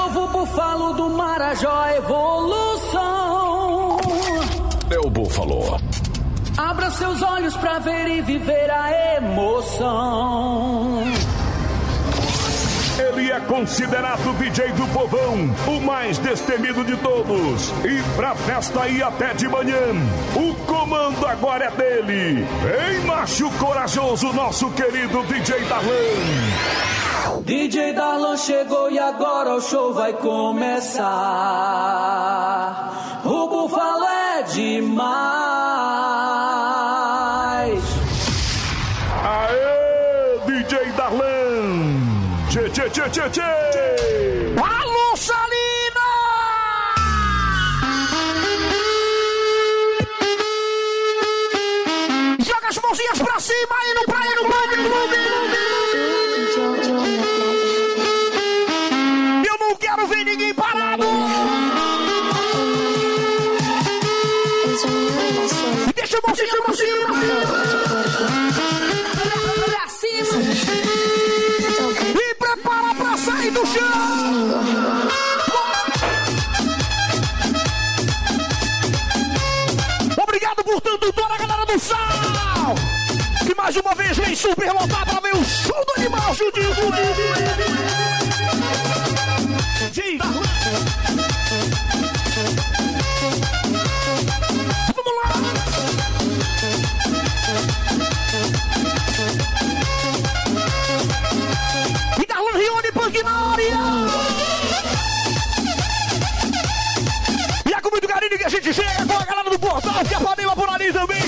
novo búfalo do Marajó, evolução. É o búfalo. Abra seus olhos pra ver e viver a emoção. Ele é considerado o DJ do povão, o mais destemido de todos. E pra festa ir até de manhã, o comando agora é dele. Ei, macho corajoso, nosso querido DJ Darlan. DJ Darlan chegou e agora o show vai começar. O búfalo é demais. Aê, DJ Darlan. Tchê, tchê, tchê, tchê, tchê. Alô, Salina! Joga as mãozinhas pra cima aí no praia, no clube. Eu não quero ver ninguém parado. Deixa a mãozinha pra cima. Pra cima. E prepara pra sair do chão. Obrigado por tanto, toda a galera do Sal. Que mais uma vez vem super lotar pra ver o show do animal, Judinho. Vamos lá. E Darlan Rione Punk na área. E é com muito carinho que a gente chega com a galera do portal, que a Panema por ali também.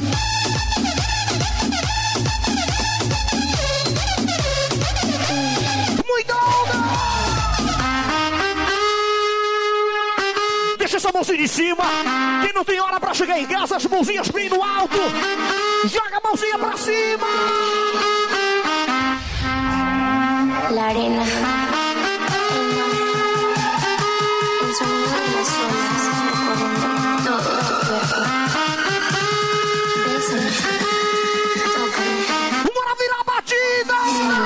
Muita onda! Deixa essa mãozinha de cima. Quem não tem hora pra chegar em casa, as mãozinhas bem no alto. Joga a mãozinha pra cima. La arena, el sonido de las olas recorriendo todo tu cuerpo. Bésame, tócame. Bora virar a batida!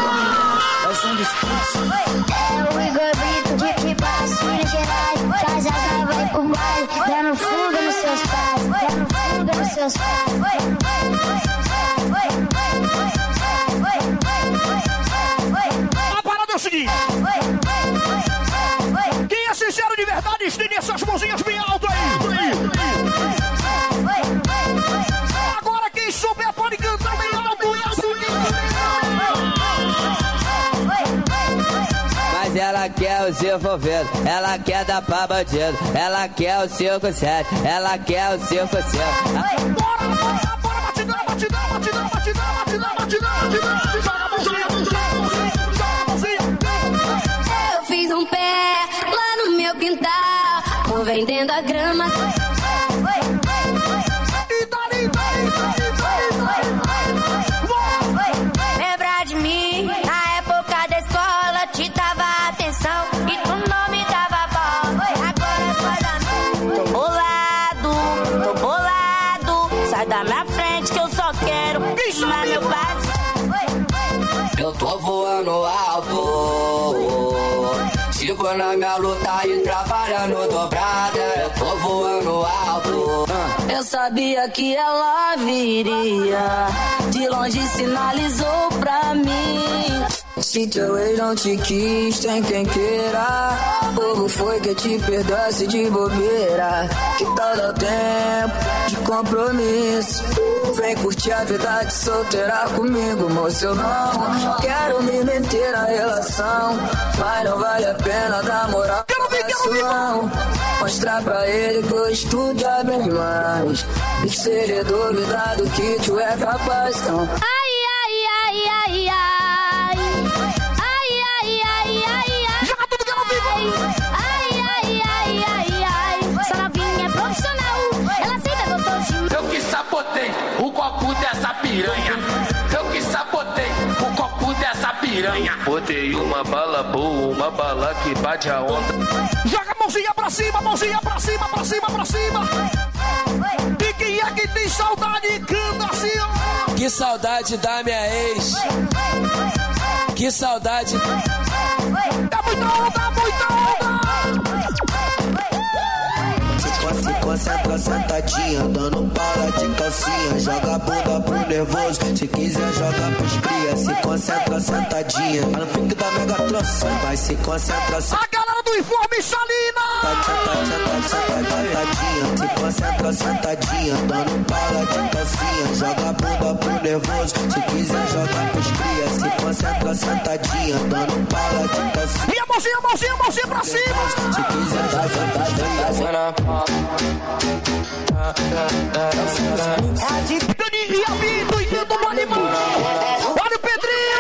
É o Igor Brito que passa Minas Gerais. Já vai pro baile, dando fuga nos seus pais. Dando fuga nos seus pais. É o seguinte, quem é sincero de verdade, estende essas mãozinhas bem alto aí. Agora quem souber pode cantar bem alto. Mas ela quer o seu envolvido, ela quer dar pra bandido, ela quer o 5-7, ela quer o 5-7. Bora, batidão. Fiz um pé lá no meu quintal, tô vendendo a grama. Lembra de mim, na época da escola, te dava atenção e tu não me dava bola. Agora sai da minha, tô bolado, sai da minha frente que eu só quero queimar meu base. Eu tô voando alto, sigo na minha luta e trabalhando dobrada. Eu tô voando alto. Eu sabia que ela viria, de longe sinalizou pra mim. Se teu ex não te quis, tem quem queira. Povo foi que te perdoasse de bobeira. Que tal dar tempo de compromisso? Vem curtir a vida de solteira comigo, moço. Eu não quero me meter na relação, mas não vale a pena dar moral pra coração. Mostrar pra ele que hoje tudo é bem mais. E se ele duvidar do que tu é capaz, então. Ai, ai, ai, ai, ai. O copo dessa piranha, eu que sabotei o copo dessa piranha. Botei uma bala boa, uma bala que bate a onda. Joga a mãozinha pra cima, pra cima. E quem é que tem saudade, canta assim, ó. Que saudade da minha ex. Que saudade. É muita onda. sentadinha, dando para de calcinha. Joga a bunda pro nervoso, se quiser joga pros cria. Se concentra sentadinha, tá no pique da mega troça. Vai se concentra sentadinha. A galera do Informe Salina! Sentadinha, se concentra sentadinha, dando para de calcinha. Joga a bunda pro nervoso, se quiser joga pros cria. Se concentra sentadinha, dando para de calcinha. E a mãozinha pra cima! Se quiser Dani e Abito, e do animal! Olha o Pedrinho!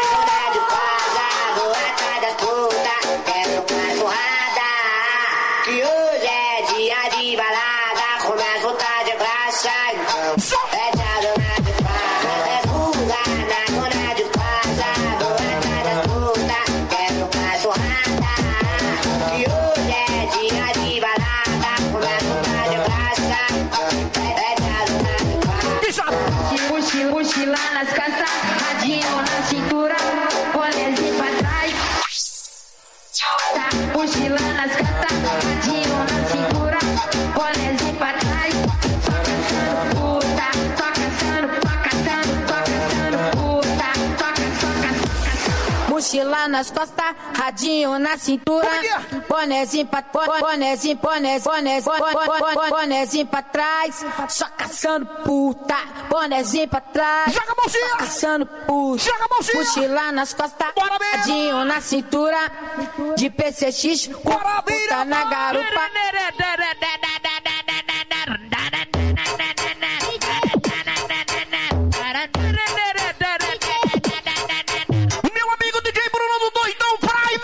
Que hoje é dia de balada, começa a voltar de graça. É dado de casa, é fuga na zona de casa. Vou entrar da puta, quero cachorrada. Que hoje é dia de balada, começa a voltar de graça. É dado de casa. Mochila nas costas, radinho na cintura, bonezinho pra trás. Mochila nas costas, radinho na cintura, bonezinho pra trás. Só caçando puta, só caçando puta, só. Mochila nas costas, radinho na cintura, bonezinho pra trás. Só caçando puta, bonezinho pra trás. Joga a mãozinha! Só caçando puta, joga a mãozinha! mochila nas costas, radinho na cintura, de PCX, bora, puta na garupa. Meu amigo DJ Bruno do Doidão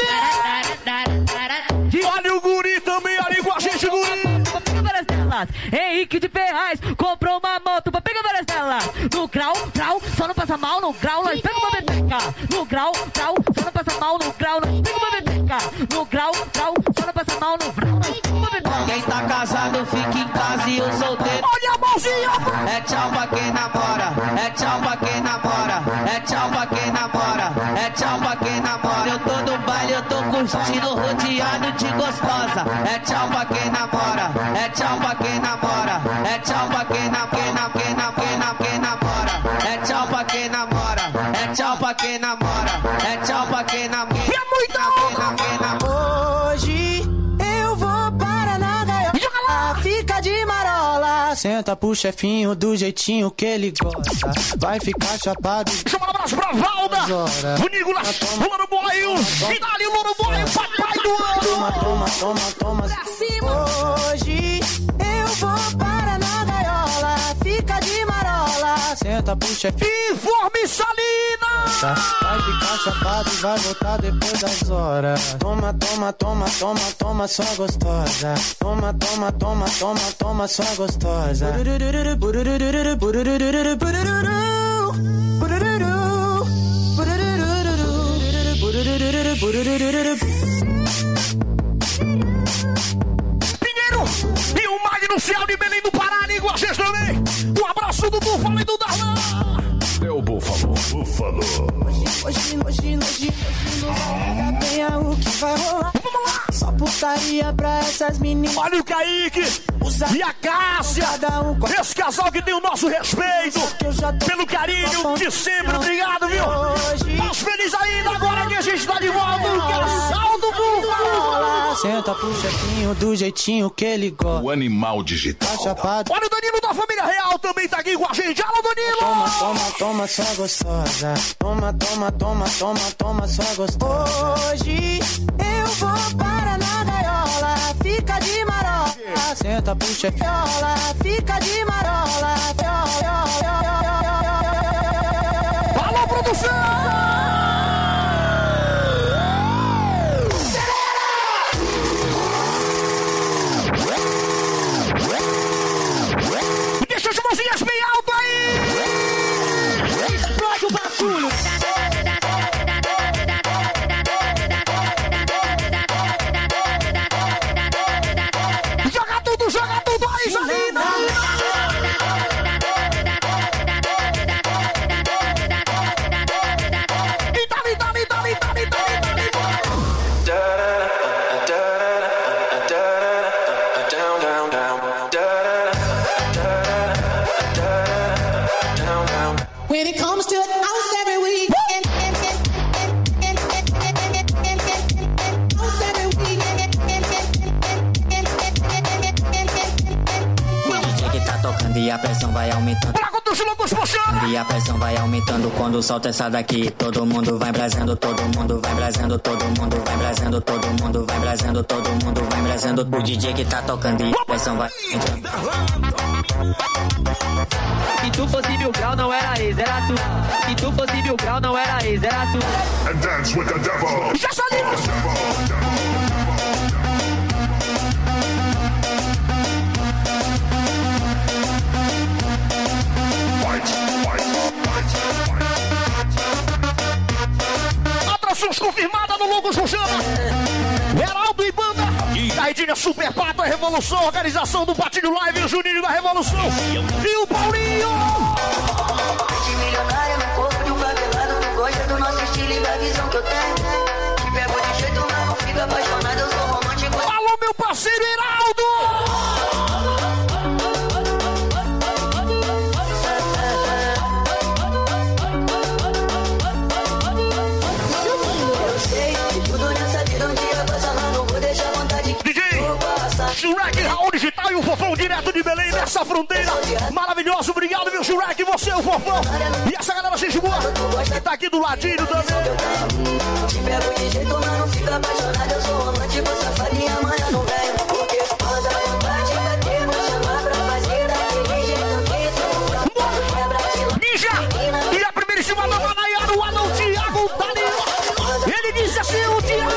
Prime! Olha o guri também ali com a gente, guri! Henrique de Ferraz comprou uma moto pra pegar várias telas. No grau, só não passa mal. No grau, nós pega uma bebeca. No grau, só não passa mal. No grau, nós pega uma bebeca. No grau, só não passa mal. No grau, nós pega uma bebeca. Quem tá casado fica em casa e o solteiro. Olha a mãozinha! É tchau pra quem namora, é tchau pra quem namora, é tchau pra quem namora, é tchau pra quem namora. Eu tô no baile, eu tô curtindo, rodeado de gostosa. É tchau pra quem namora, é tchau pra quem namora, é tchau pra quem namora, é tchau pra quem namora, é tchau pra quem namora, é tchau pra quem namora. E é muito! Hoje eu vou para na gaiola, fica de marola. Senta pro chefinho do jeitinho que ele gosta. Vai ficar chapado. Chama um abraço pra Valda! O Nicolas, o Louro Boio! E dali, Louro Boio, papai do ano! Toma. Hoje eu vou para na gaiola, fica de marola. Senta pro chefinho. Informe Salina! Vai ficar chapado e vai voltar depois das horas. Toma, só gostosa. Toma, só gostosa. Pinheiro e o Magno Céu de Belém do Pará, igual a gente também. Um abraço do Búfalo e do Darlan. É o Búfalo. Hoje não ganha o que vai rolar. Vamos lá! Só putaria pra essas meninas. Olha o Kaique e a Cássia. Esse casal que tem o nosso respeito. Pelo carinho de sempre. Obrigado, viu? Mas feliz ainda agora que a gente tá de volta. O casal do Búfalo. Senta pro chefinho do jeitinho que ele gosta. O animal digital. Tá chapado. Olha o Danilo da família real também tá aqui com a gente. Alô, Danilo! Toma, só gostosa. Toma, só gostosa. Hoje eu vou para na gaiola, fica de marola. Senta pro chefiola, fica de marola. Alô, produção! Deixa as mãozinhas bem alto aí! Explode o bagulho! Joga tudo aí, Salina! vai aumentando. Bora com os loucos puxando. E a pressão vai aumentando quando solta essa daqui. Todo mundo vai brasando, todo mundo vai brasando, todo mundo vai brasando, todo mundo vai brasando, todo mundo vai brasando. O DJ que tá tocando e a pressão vai aumentando. Se tu fosse 1000 grau, não era ex, era tu. Se tu fosse 1000 grau, não era ex, era tu. And dance with the devil. Já salimos. Atrações confirmadas no Logos Puxando. Heraldo e banda. Caidinha Super Pato, a Revolução. Organização do Patinho Live, o Juninho da Revolução. E o Paulinho. Milionário no corpo de um favelado. Não gosta do nosso estilo e da visão que eu tenho. Te pego de jeito, mas não fica apaixonado. Eu sou romântico. Alô, meu parceiro Heraldo. Shurek, Raul Digital e o Fofão direto de Belém, nessa fronteira maravilhosa. Obrigado, meu Shurek, você é o Fofão. E essa galera gente boa que tá aqui do ladinho também. Te pego de jeito, mas não fica apaixonado. Eu sou romântico, safado e amanhã não venho. Porque quando a vontade bater, vou chamar pra fazer daquele jeito que isso quebra de lá. Ninja! E a primeira em cima da Manaiara, o Adão Thiago Daniel. Ele disse assim, o Thiago.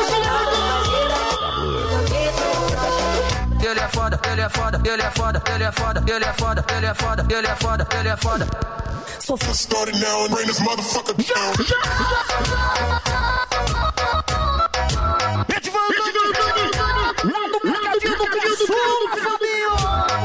Ele é foda, ele é foda, ele é foda, ele é foda, ele é foda, ele é foda, ele é foda, ele é foda. Started now and bring this motherfucker down. Lá do mercadinho do Caçula, Fabinho.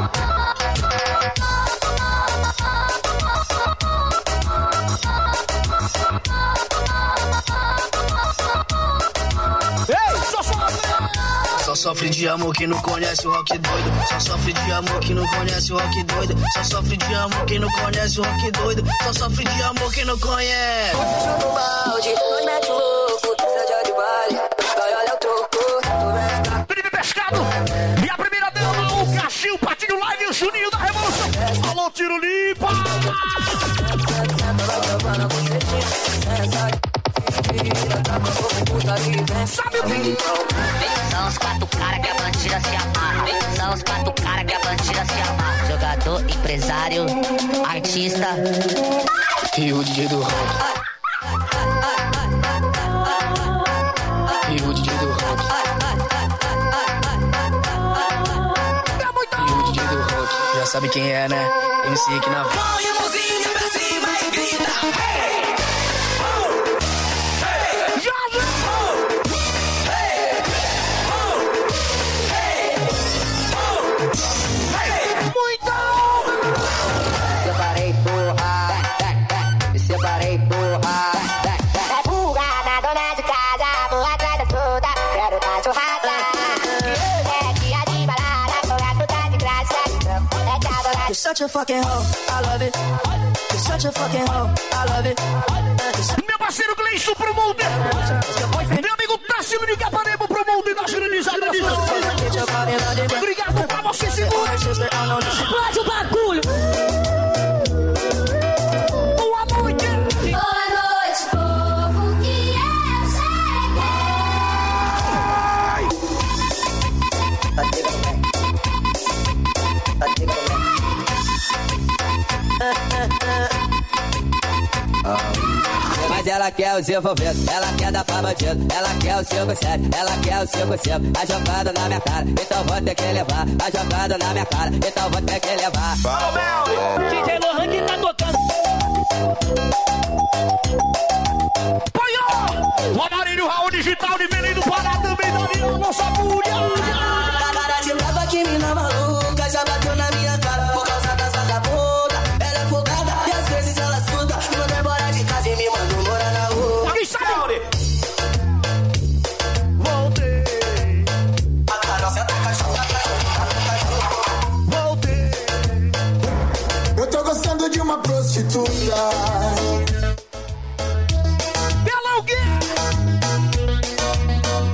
Ei, só sofre de amor quem não conhece o rock doido. Só sofre de amor quem não conhece o rock doido. Só sofre de amor quem não conhece o rock doido. Só sofre de amor quem não conhece. Chupa o balde, nós mete o louco. Seja de baile, vai olha o troco. Felipe Pescado. E a primeira dama, o Cachil, Patinho Live e o Juninho da Revolução. Alô, Tiro Limpa. Sabe o que? São os 4 caras que a bandida se amarra. São os 4 caras que a bandida se amarra. Jogador, empresário, artista E o DJ do rock. E o DJ do rock. E o DJ do rock. Já sabe quem é, né? MC aqui na voz. Põe a mãozinha pra cima e grita. separei, porra. Me separei, porra. É burra, dona de casa, vou atrás da fruta. Quero dar churrasca. É dia de balada, vou a fruta de graça. É de adorar. You're such a fucking hoe, I love it. You're such a fucking hoe, I love it. Meu parceiro Gleison Promoter. Meu amigo Tássio de Capanema Promoter das grandes atrações. Obrigado pra você, segura. Explode o bagulho. Boa noite. Boa noite, povo, que eu cheguei. Mas ela quer os envolvidos, ela quer dar pra bandido, ela quer o 5-7, ela quer o 5-5, a jogada na minha cara, então vou ter que levar, a jogada na minha cara, então vou ter que levar. DJ Lohan que tá tocando. Apanhou! O Amarilho Raul Digital de Belém do Pará também, Daniel, nossa mulher. Cara de brava que mina maluca, já bateu na minha cara, por causa das vagabundas, ela é folgada e às vezes ela suda, manda embora de casa e me manda morar na rua. Alguém sabe? Voltei. A carroça tá cachorra, Voltei. Eu tô gostando de uma prostituta. Ela é o quê?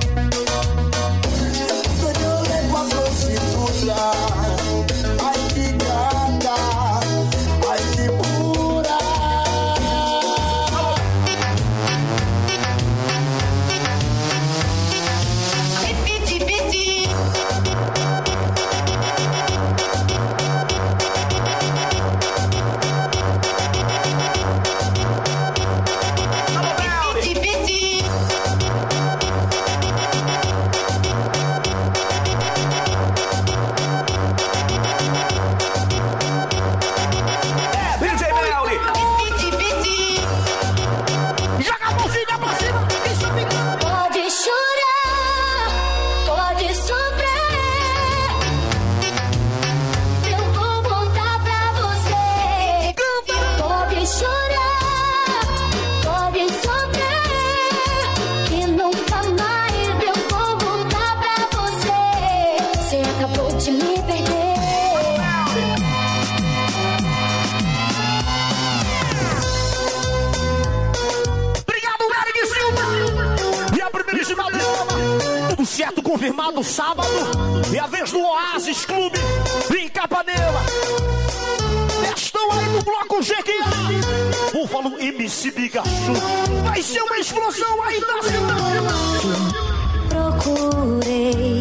Certo, confirmado sábado. E a vez do Oasis Clube em Capanema. Estão aí no bloco GQA. Búfalo MC Bigachu. Vai ser uma explosão aí na cidade. Procurei.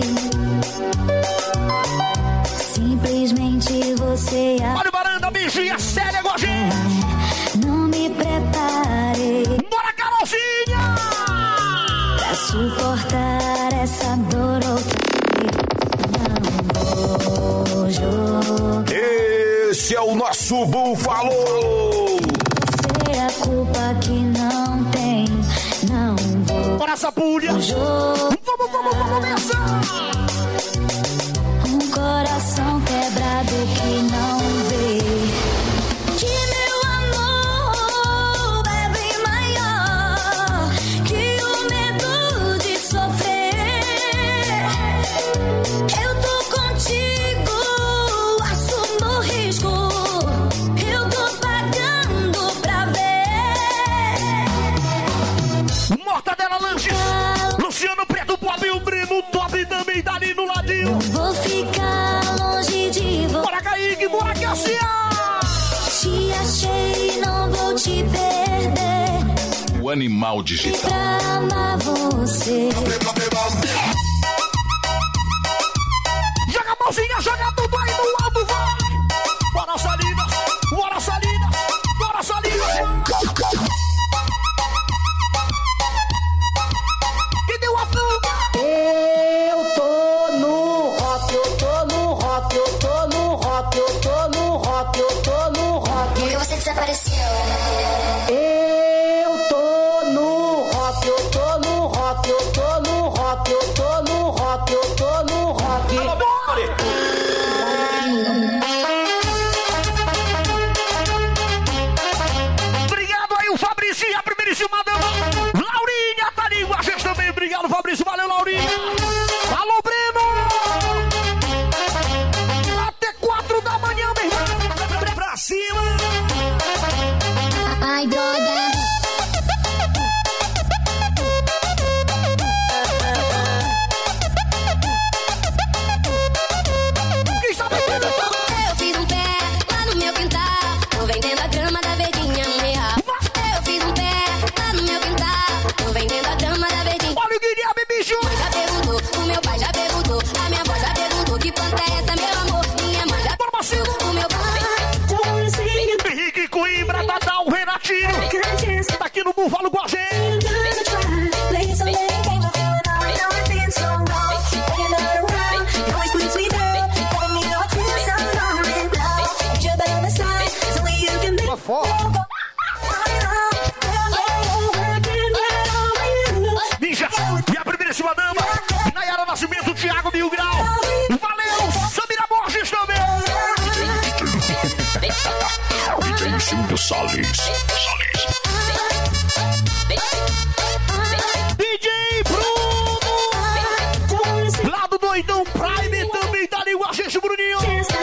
Simplesmente você. Olha o Baranda, bichinha séria com a gente. Não me preparei. Bora, Carolzinha! Pra suportar essa dor. Não vou jogar. Esse é o nosso Búfalo. Você é a culpa que não tem. Não vou. Bora, Sapulha! Vamos nessa! Um coração quebrado que não vê. Que meu amor é bem maior que o medo de sofrer. Eu tô contigo, assumo o risco. Eu tô pagando pra ver. Mortadela Lanches, Luciano Preto, Bob, o Breno, Top também tá ali no ladinho. Vou ficar longe de você. Bora, Kaique, bora, Cassia! Te achei, não vou te perder. O animal digital. Pra amar você. Joga a mãozinha, joga tudo aí no alto, vai! Bora, Salinas! Bora, Salinas! Bora, Salinas! Que deu a fuga! Eu tô no rock, eu tô no rock, eu tô no rock, eu tô no rock, eu tô no rock. Por que você desapareceu? Eu tô no rock, eu tô no rock, eu tô no rock, eu tô no rock, eu tô no rock. Alô, Bore! Obrigado aí, o Fabrício e a primeiríssima dama. Laurinha tá ali com a gente também. Obrigado, Fabrício. Valeu, Laurinha. Alô, Breno! Até 4 da manhã, meu irmão. Pra cima! Ai, droga. Quem está vendendo? Eu fiz um pé lá no meu quintal. Tô vendendo a grama da verdinha no real. Eu fiz um pé lá no meu quintal. Tô vendendo a grama da verdinha. Olha o Guilherme, bicho! Mãe já perguntou, o meu pai já perguntou, a minha avó já perguntou que planta é essa, meu amor. Minha mãe já perguntou, o meu pai. Henrique Coimbra, Dadal, Renatinho. Tá aqui no Búfalo com a gente. Ninja, e a primeiríssima dama, Nayara Nascimento, Thiago Mil Grau. Valeu, Samira Borges também. DJ Silvio Salles. DJ Bruno, lá do Doidão Prime, também tá ali com a gente, Bruninho.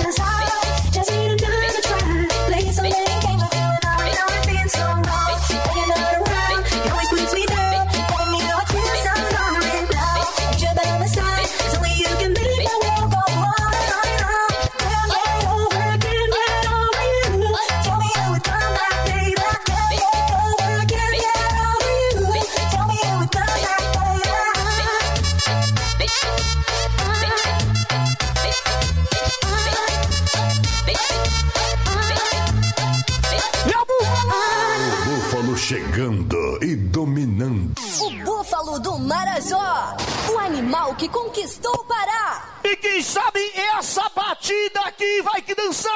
Chegando e dominando. O Búfalo do Marajó, o animal que conquistou o Pará. E quem sabe essa batida aqui vai que dançar.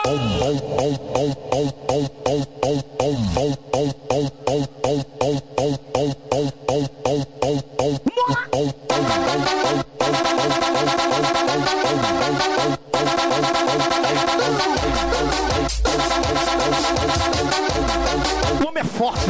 O homem é forte.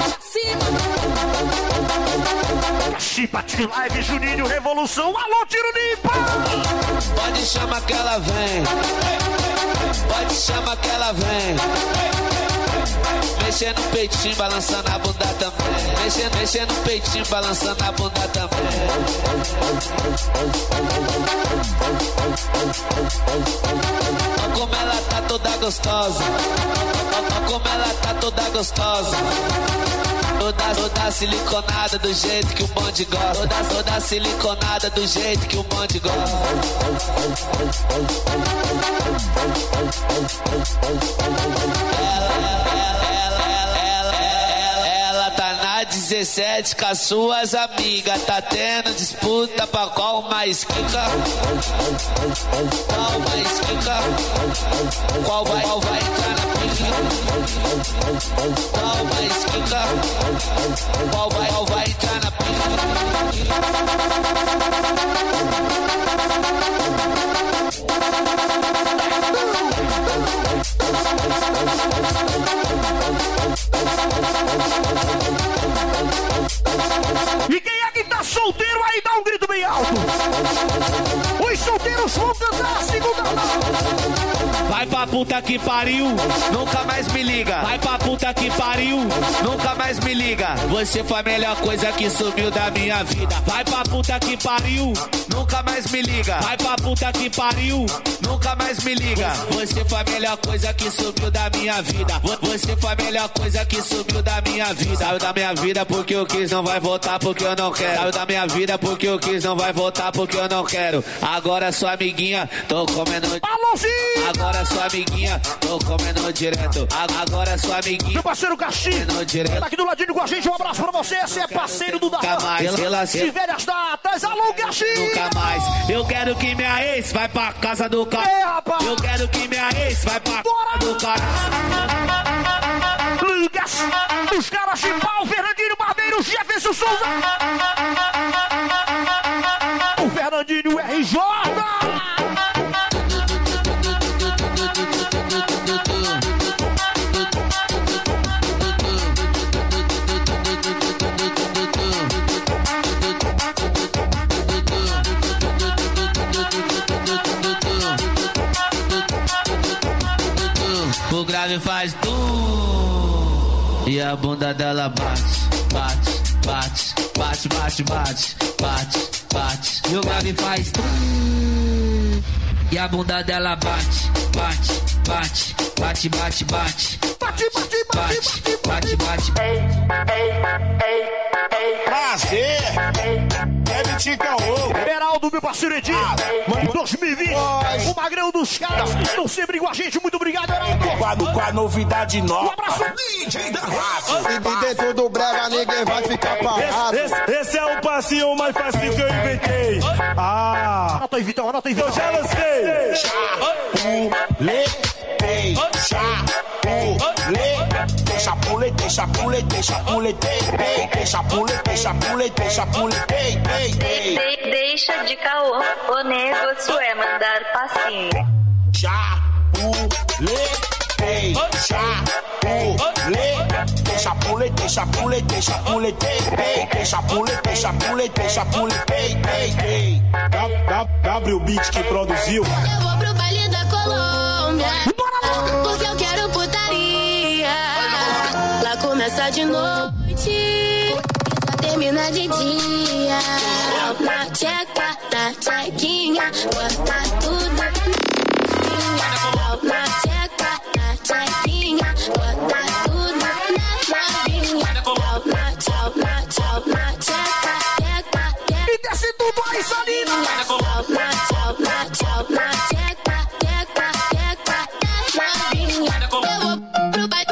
Chipate Live, Juninho, Revolução. Alô, Tiro Limpa. Pode chamar que ela vem. Pode chamar que ela vem. Mexendo no peitinho, balançando a bunda também. Mexendo no peitinho, balançando a bunda também. Olha como ela tá toda gostosa. Olha como ela tá toda gostosa. Toda siliconada do jeito que o bonde gosta. Toda siliconada do jeito que o bonde gosta. Ela tá na 17 com as suas amigas. Tá tendo disputa pra qual mais quica. Qual mais quica. Qual vai entrar na pica. Qual mais quica. Qual vai entrar na pica. E quem é que tá solteiro aí, dá um grito bem alto. Os solteiros vão cantar a segunda mão. Vai pra puta que pariu, nunca mais me liga. Vai pra puta que pariu, nunca mais me liga. Você foi a melhor coisa que sumiu da minha vida. Vai pra puta que pariu, nunca mais me liga. Vai pra puta que pariu, nunca mais me liga. Você foi a melhor coisa que sumiu da minha vida. Você foi a melhor coisa que sumiu da minha vida. Saiu da minha vida porque eu quis, não vai voltar porque eu não quero. Saiu da minha vida porque eu quis, não vai voltar porque eu não quero. Agora sua amiguinha, tô comendo. Agora sua amiguinha, tô comendo direto. Agora sua amiguinha. Meu parceiro Caxi, tá aqui do ladinho com a gente. Um abraço pra você. Esse é parceiro do Nunca mais. De velhas datas. Alô, Caxi. Nunca mais. Eu quero que minha ex vai pra casa do cara. Eu quero que minha ex vai pra casa do cara. Lucas, os caras de pau, Fernandinho Barbeiro, Jefferson Souza. O Fernandinho RJ. O grave faz tum e a bunda dela bate. E o grave faz tum e a bunda dela bate. Prazer. Deve te caô. Beraldo, meu parceiro Edinho. 2020. O Magrão dos caras estão sempre com a gente. Muito obrigado, Beraldo. Com a novidade nova. Um abraço. DJ da rádio. E dentro do brega ninguém vai ficar parado. Esse é o passinho mais fácil que eu inventei. Anota aí, Vitão. Eu já lancei. Deixa de caô, o negócio é mandar passinho. W Beat que produziu. Eu vou pro baile da Colômbia, porque eu quero putaria. Lá começa de noite e só termina de dia. Na tcheca, na tchequinha, bota tudo na tcheca, na tchequinha, bota tudo na novinha. Na tcheca, tcheca. E desce tudo aí, Salina. Na tcheca, novinha. Eu vou pro baile.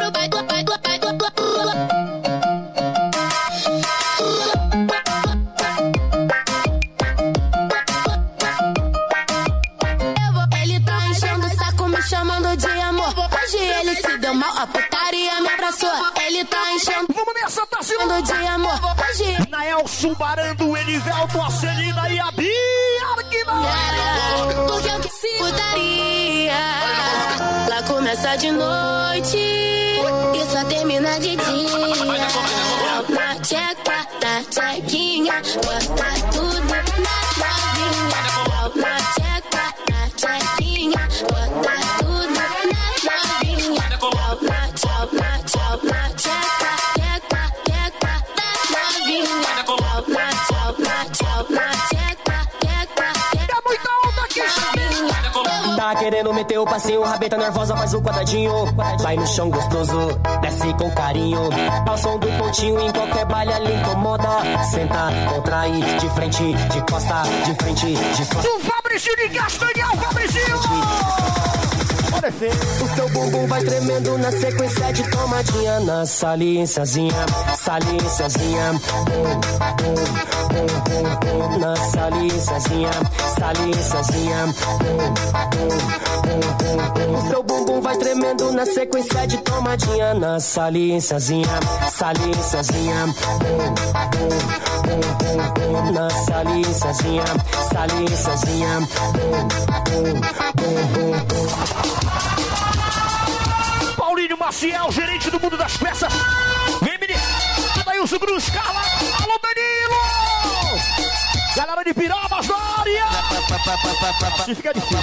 Ele tá enchendo o saco, me chamando de amor. Hoje ele se deu mal, a putaria me abraçou. Ele tá enchendo. Vamos nessa, tá chamando de amor. Hoje Naelson Barando, Elivelto, a Celina e a Bia. porque eu quis putaria. Lá começa de noite e só termina de dia. Na tcheca, na tchequinha, bota tudo na novinha. Na tcheca, na tchequinha, bota tudo na novinha. Na tchau, Tá querendo meter o passinho, rabeta nervosa, faz o quadradinho. Vai no chão gostoso, desce com carinho. Ao som do pontinho, em qualquer baile ali incomoda. Senta, contrai, de frente, de costa, de frente, de costa. O Fabrício de Castanhal, Fabrício! O seu bumbum vai tremendo na sequência de tomadinha. Na saliênciazinha, saliênciazinha. Na saliênciazinha, saliênciazinha. O seu bumbum vai tremendo na sequência de tomadinha. Na saliênciazinha, saliênciazinha. Na saliênciazinha, saliênciazinha. Paulinho Maciel, gerente do Mundo das Peças. Vem, menino. Adailson Cruz, Carla. Alô, Danilo. Galera de Pirabas na área. Se fica difícil.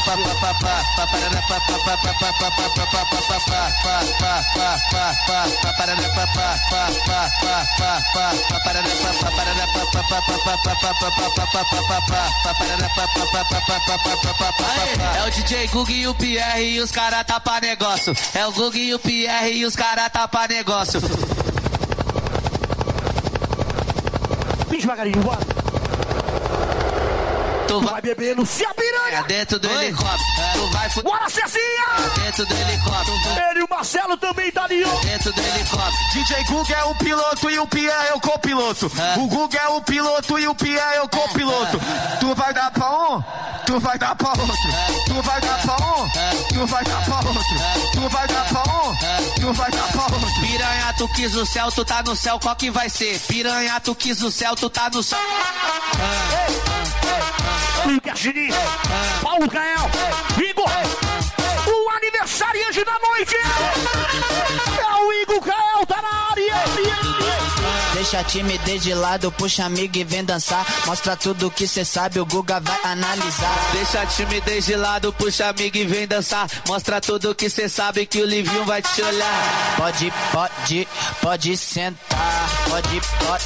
É o DJ Gug e o Pierre e os caras tá pra negócio. É o Gug e o Pierre e os caras tá pra negócio. Vem devagarinho, bora. Tu vai bebendo, se a piranha! Dentro do helicóptero. Tu vai bora, Cezinha! Dentro do helicóptero. Ele e o Marcelo também tá ali, ó. Dentro do helicóptero. DJ Gug é o piloto e o Pierre é o copiloto. O Gug é o piloto e o Pierre é o copiloto. Tu vai dar pra um, tu vai dar pra outro. Tu vai dar pra um, tu vai dar pra outro. Tu vai dar pra um, tu vai dar pra outro. Piranha, tu quis o céu, tu tá no céu, qual que vai ser? Piranha, tu quis o céu, tu tá no céu. Lucas Diniz, Paulo Cael, Igor, o aniversariante da noite é o Igor Cael, tá na área. Deixa a timidez de lado, puxa amigo e vem dançar. Mostra tudo que cê sabe, o Guga vai analisar. Deixa a timidez de lado, puxa amigo e vem dançar. Mostra tudo que cê sabe que o Livinho vai te olhar. Pode sentar. Pode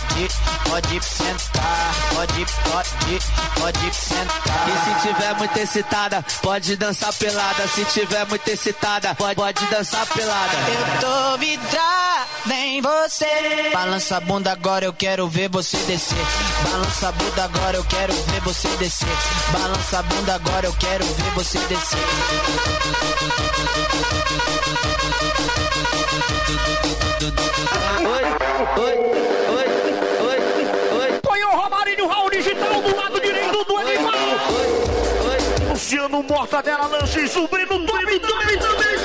sentar. Pode sentar. E se tiver muito excitada, pode dançar pelada. Se tiver muito excitada, pode dançar pelada. Eu tô vidrada em você. Balança a bunda agora, eu quero ver você descer. Balança a bunda agora, eu quero ver você descer. Balança a bunda agora, eu quero ver você descer. Foi o Romarinho, Raul Digital do lado direito do animal. Luciano Mortadela, Lanche, sobrinho do Tommy também.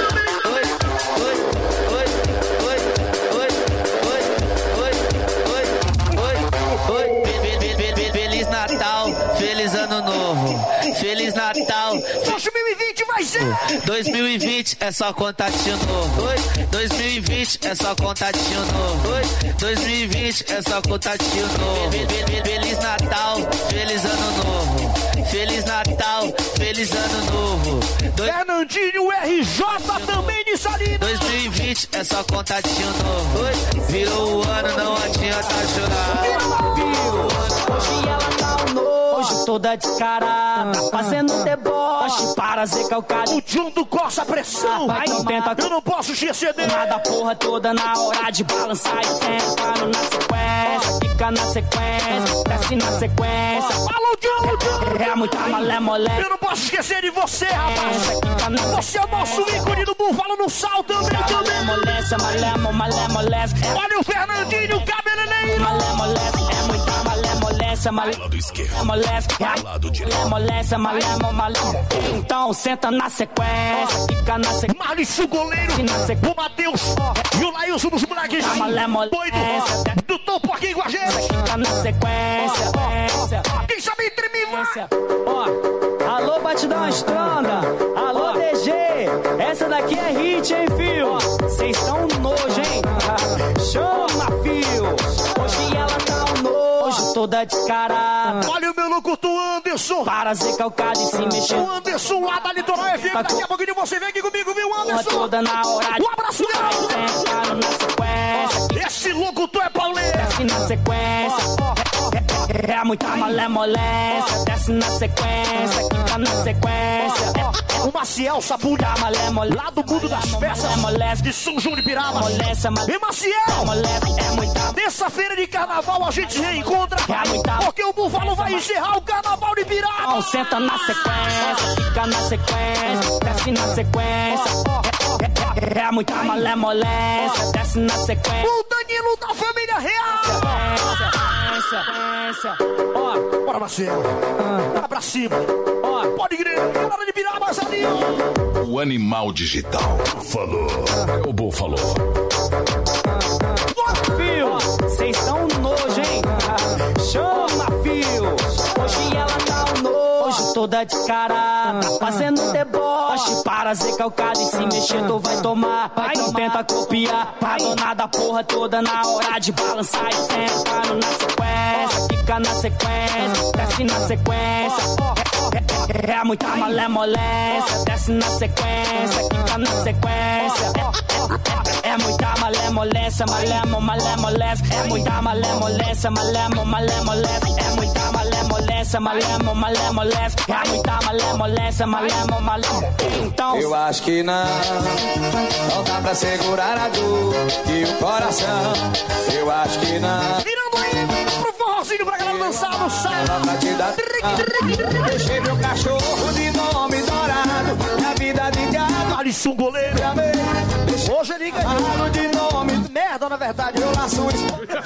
Feliz Natal, feliz Ano Novo. Feliz Natal. 2020 vai ser. 2020 é só contatinho novo. 2020 é só contatinho novo. 2020 é só contatinho novo. Feliz Natal, feliz Ano Novo. Feliz Natal, feliz Ano Novo. Fernandinho RJ também de Salina. 2020 é só contatinho novo. Virou o ano, não adianta chorar. Hoje ela tá um nojo, toda descarada, fazendo deboche para zecar o cara. O John do Costa Pressão. Vai, não tenta, eu não posso te exceder. Nada porra toda na hora de balançar e sentando na sequência. Fica na sequência, desce na sequência. Alô, John! É muita malé molé. Eu não posso esquecer de você, rapaz. Você é o nosso ícone do Búfalo no Sal também. Malé moléstia. Olha o Fernandinho, cabeleireiro. Malé moléstia, é muita malé moléstia. Moléstia, malé. Então senta na sequência, fica na sequência. Márcio goleiro, o Matheus e o Lailson dos moleques. Doido, do topo aqui com a gente. Fica na sequência. Quem sabe tremiva. Ó, alô, batidão estronda. Alô, DG. Essa daqui é hit, hein, fio? Cês tão nojo, hein? Chama, fio. Hoje ela tá um nojo, toda descarada. Olha o meu locutor Anderson. Para zecar o cara e se mexer. O Anderson lá da Litoral FM. Daqui a pouquinho você vem aqui comigo, viu, Anderson? Toda na hora. Um abraço, sentado na sequência. Esse locutor é pauleiro. Desce na sequência. É muita malemolência, desce na sequência, quica na sequência. O Maciel Sabulha, lá do mundo das peças de São João de Piraba. E Maciel, é muita. Terça-feira de carnaval a gente reencontra, porque o Búfalo vai encerrar o carnaval de Piraba. Senta na sequência, fica na sequência, desce na sequência. É muita malemolência, desce na sequência. O Danilo da família real. Ó, bora, Maciel. Bora pra cima. Ó, pode crer, hora de virar mais ali. O Animal Digital falou. O Búfalo. Fio, cês tão nojo, hein? Chama, fio. Hoje ela tá um nojo, toda descarada, fazendo deboche. Para ser calcada e se mexer tu vai tomar. Não tenta copiar, a dona da porra toda na hora de balançar e sentando na sequência. Fica na sequência, desce na sequência. É muita malemolência, desce na sequência, fica na sequência. É muita malemolência, malemolência. É muita malemolência, malemolência. É muita malemolência, malemolência. É muita malemolência, malemolência. Então eu acho que não dá pra segurar a dor e o coração. Eu acho que não. Virando aí pro forrozinho pra galera dançar no sábado. Pra te dar. Deixei meu cachorro de nome dourado, minha vida de gato. Alisson goleiro. Hoje ele ganhou de nome merda, na verdade. Eu laço um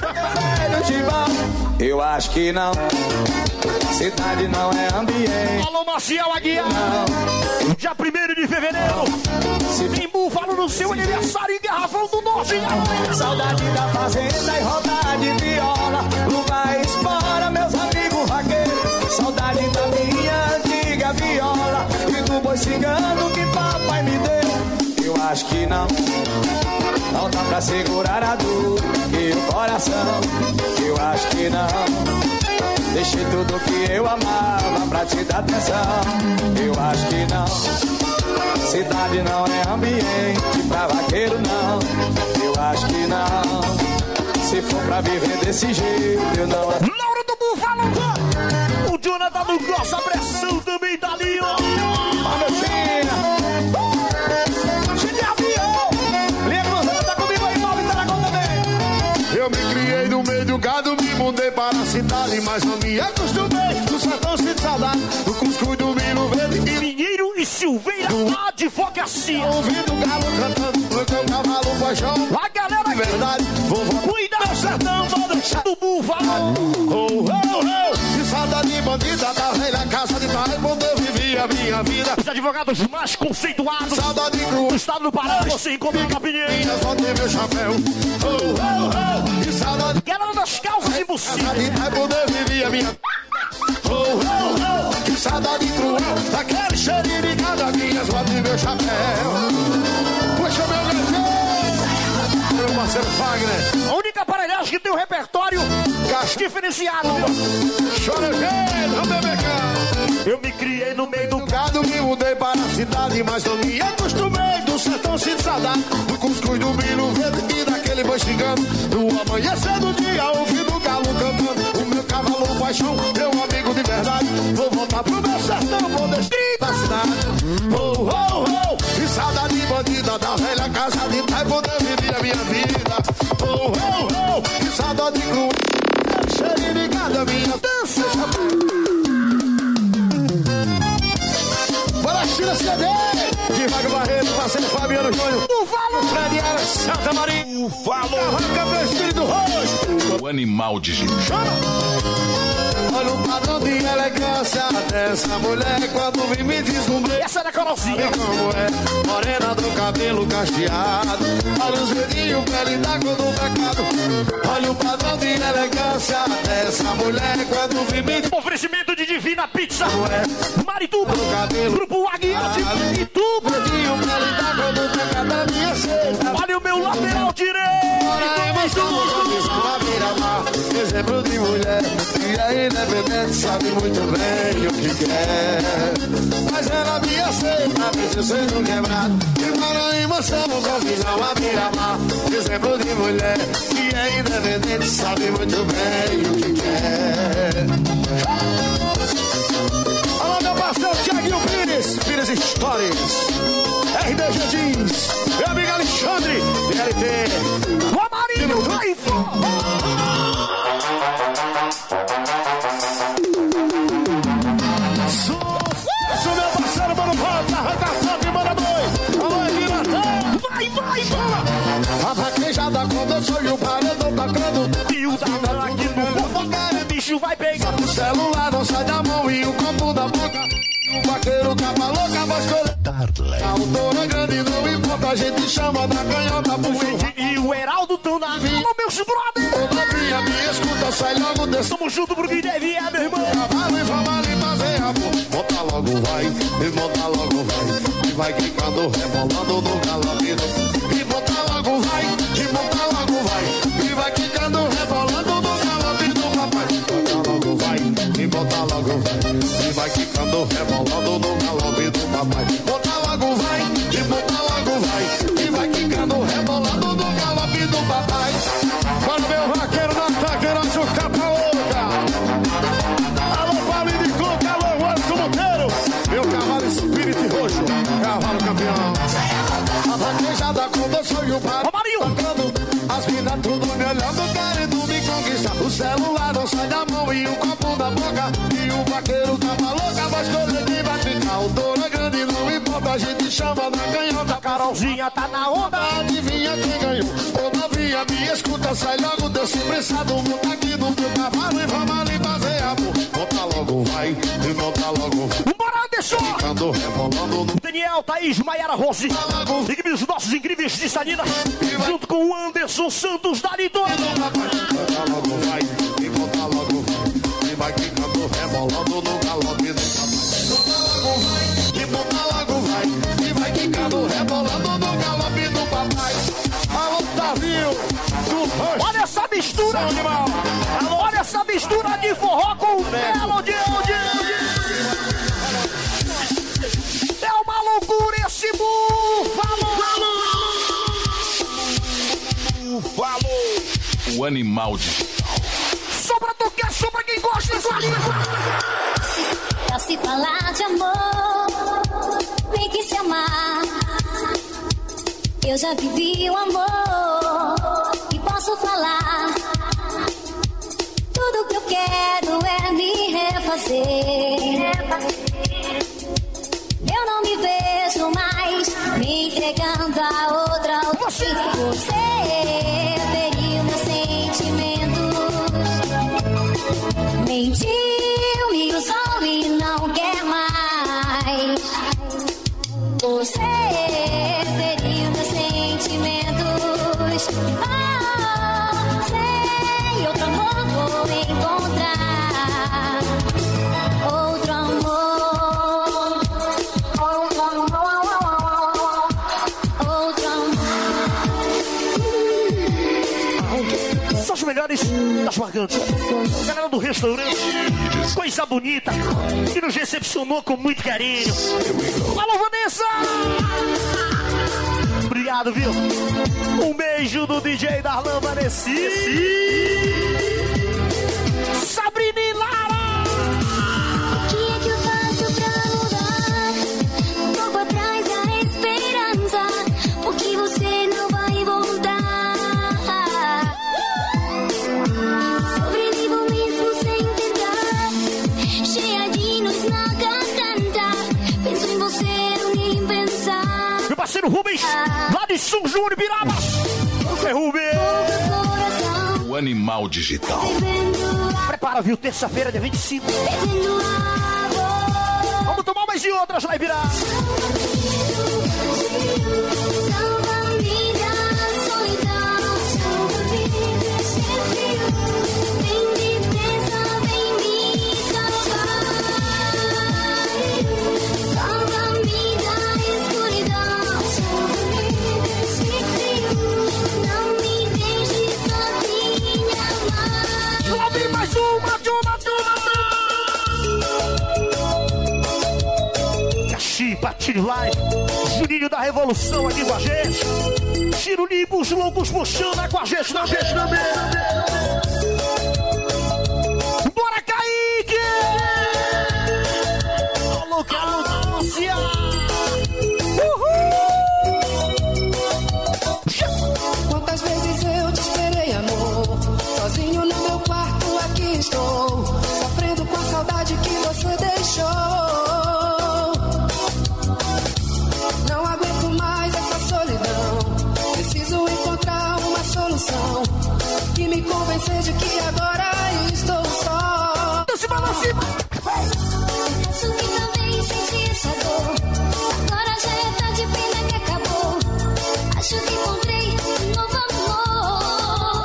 eu acho que não. Cidade não é ambiente. Alô, Maciel Aguiar. Dia 1º de fevereiro. Em Búfalo no seu aniversário em Garrafão do Norte. Saudade da fazenda e rodar de viola. Luva e espora, meus amigos vaqueiros. Saudade da minha antiga viola e do boi cigano que papai me deu. Eu acho que não dá pra segurar a dor e o coração. Eu acho que não. Deixei tudo que eu amava pra te dar atenção. Eu acho que não. Cidade não é ambiente pra vaqueiro, não. Eu acho que não. Se for pra viver desse jeito, eu não. Laura do Búfalo. O Jonathan do Costa, a pressão também tá ali, ó. Eu me criei no meio do gado, me mudei para a cidade, mas não me acostumei. Do sertão sinto saudade, do cuscuz do milho verde e Pinheiro e Silveira, advocacia. Ouvindo o galo cantando, no teu cavalo paixão. A galera de verdade, vovó, cuida do sertão, vou deixar do Búfalo. Oh, oh, oh. De saudade bandida da velha casa de pai, quando eu vivia a minha vida. Os advogados mais conceituados saudade crua do estado do Pará, você encontra na Pinheiro. Só tem meu chapéu. Oh, oh, oh. De saudade. Galera das calças impossíveis. Quando eu vivia a minha. Oh, oh, oh. Que saudade cruel. Daquele cheirinho de cadaguinhas, só tem meu chapéu. Puxa meu gatinho. Meu parceiro Wagner. A única aparelhagem que tem um repertório diferenciado. Chora, gente, vamos beber cá. Eu me criei no meio do gado, me mudei para a cidade, mas não me acostumei. Do sertão sinto saudade, do cuscuz do milho verde e daquele boi xingando. Do amanhecer do dia, ouvindo o galo cantando. O meu cavalo paixão, meu amigo de verdade. Vou voltar pro meu sertão, vou deixar da cidade. Oh, oh, oh. E saudade bandida da velha casa de pai, quando eu vivi a minha vida. Oh, oh, oh. E saudade cruel, cheio de cada minha dança. Bora, China CD! De Vago Barreto, parceiro Fabiano Júnior. Búfalo! Fradiara, Santa Maria. Búfalo! Arranca meu espírito roxo. O Animal Digital. Olha o padrão de elegância dessa mulher quando vem me deslumbrei. Essa é da Carolzinha. Como é, morena do cabelo cacheado. Olha os dedinhos, pele da cor do pecado. Olha o padrão de elegância dessa mulher quando vem me deslumbrei. Oferecimento de Divina Pizza. Marituba. Grupo Aguiar de Marituba. Dedinho, pele da cor do pecado. A minha seita. Olha o meu lateral direito. Exemplo de mulher que é independente, sabe muito bem o que quer. Mas ela me aceita difícil sendo quebrado. E Paraíba somos confusão a beira-mar. Exemplo de mulher que é independente, sabe muito bem o que quer. Alô, meu parceiro Thiaguinho Pires Stories, RDG Jeans, meu amigo Alexandre, DLT, Romarinho, vai Sucesso, meu parceiro, mano, volta, arranca foto e manda boi. Alô, Equilatão, vai, bola. A vaquejada começou e o paredão tacando. E o danado aqui no fofocar, bicho vai pegar. O celular não sai da mão e o copo da boca. O vaqueiro capa louca, vai escolher. A autora grande não importa, a gente chama da canhota pro churrasco. E o Heraldo tão na vida. Alô, meus brother. Ô, novinha, me escuta, sai logo desse. Tamo junto pro que deve é, meu irmão. Cavalo e vamos ali fazer amor. Monta logo vai, e monta logo vai. E vai quicando, rebolando no galope. E monta logo vai, e monta logo vai. E vai quicando, rebolando no galope do papai. Monta logo vai, e monta logo vai. E vai quicando, rebolando no galope do papai. Monta logo vai, e monta logo vai. E vai quicando, rebolando no galope do papai. Mano, meu vaqueiro no ataque, nosso capa-ouca. Alô, Paulinho de Coca, alô, Anderson Monteiro. Meu cavalo espírito roxo, cavalo campeão. A vaquejada começou e o bar tocando. As minas tudo me olhando, querendo me conquistar. O celular não sai da mão e o copo da boca. E o vaqueiro capa louca, vai escolher quem vai ficar. O touro é grande, não importa, a gente chama da canhota. Carolzinha tá na onda. Adivinha quem ganhou? Ô, novinha, me escuta, sai logo desse prensado. Monta aqui no teu cavalo e vamos ali fazer amor. Monta logo vai, e monta logo vai. Bora, Anderson! Ficando rebolando no... Daniel, Thaís, Maiara Rose. Equipe dos nossos incríveis de Salina. Junto com o Anderson Santos da Litor. Monta logo vai, e monta logo vai. E vai ficando rebolando no galope do papai. Monta logo vai, e monta logo vai. E vai ficando rebolando no galope do papai. Alô, Tavinho, do Rush. Olha essa mistura, animal. Olha essa mistura de forró com melody. É uma loucura esse búfalo. O animal digital. Só pra tocar, só pra quem gosta dessa linha. Pra se falar de amor, tem que se amar. Eu já vivi o amor e posso falar. Tudo que eu quero é me refazer. Eu não me vejo mais me entregando a outra. Você feriu meus sentimentos. Mentiu, me usou e não quer mais. Você feriu meus sentimentos. Sei, outro amor vou encontrar. Outro amor. Outro amor. Outro amor. São os melhores das marcantes. Galera do restaurante, coisa bonita, que nos recepcionou com muito carinho. Alô, Vanessa! Obrigado, viu? Um beijo do DJ Darlan Vanessa. Sabrina e Lara! O que é que eu faço pra mudar? Um pouco atrás da esperança, porque você não vai voltar. Sobrevivo mesmo sem tentar, cheia de nós na garganta. Penso em você, nem pensar. Meu parceiro Rubens, lá de São João de Pirabas. É Rubens. O animal digital. Prepara, viu? Terça-feira, dia 25. Vamos tomar mais de outras lá e virar. Patinho Live. Juninho da Revolução aqui com a gente. Tiro limpo, os loucos puxando com a gente na vez também. Bora, Kaique! Alô, Lúcia! Quantas vezes eu te esperei, amor? Sozinho no meu quarto, aqui estou, sofrendo com a saudade que você deixou. Não aguento mais essa solidão. Preciso encontrar uma solução e me convencer de que agora estou só. Se balance! Acho que também senti essa dor. Agora já é tarde, pena que acabou. Acho que encontrei um novo amor.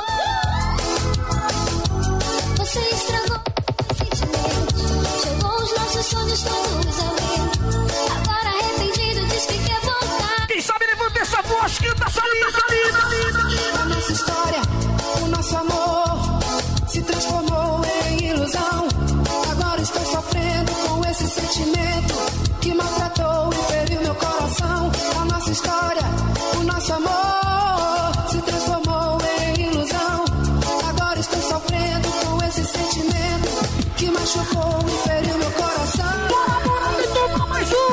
Você estragou os sentimentos, jogou os nossos sonhos todos ao vento. Agora arrependido diz que quer voltar. Quem sabe levanta essa voz, canta essa linda. A nossa história, o nosso amor se transformou em ilusão. Agora estou sofrendo com esse sentimento que maltratou e feriu meu coração. A nossa história, o nosso amor se transformou em ilusão. Agora estou sofrendo com esse sentimento que machucou e feriu meu coração. Bora, me toma mais uma!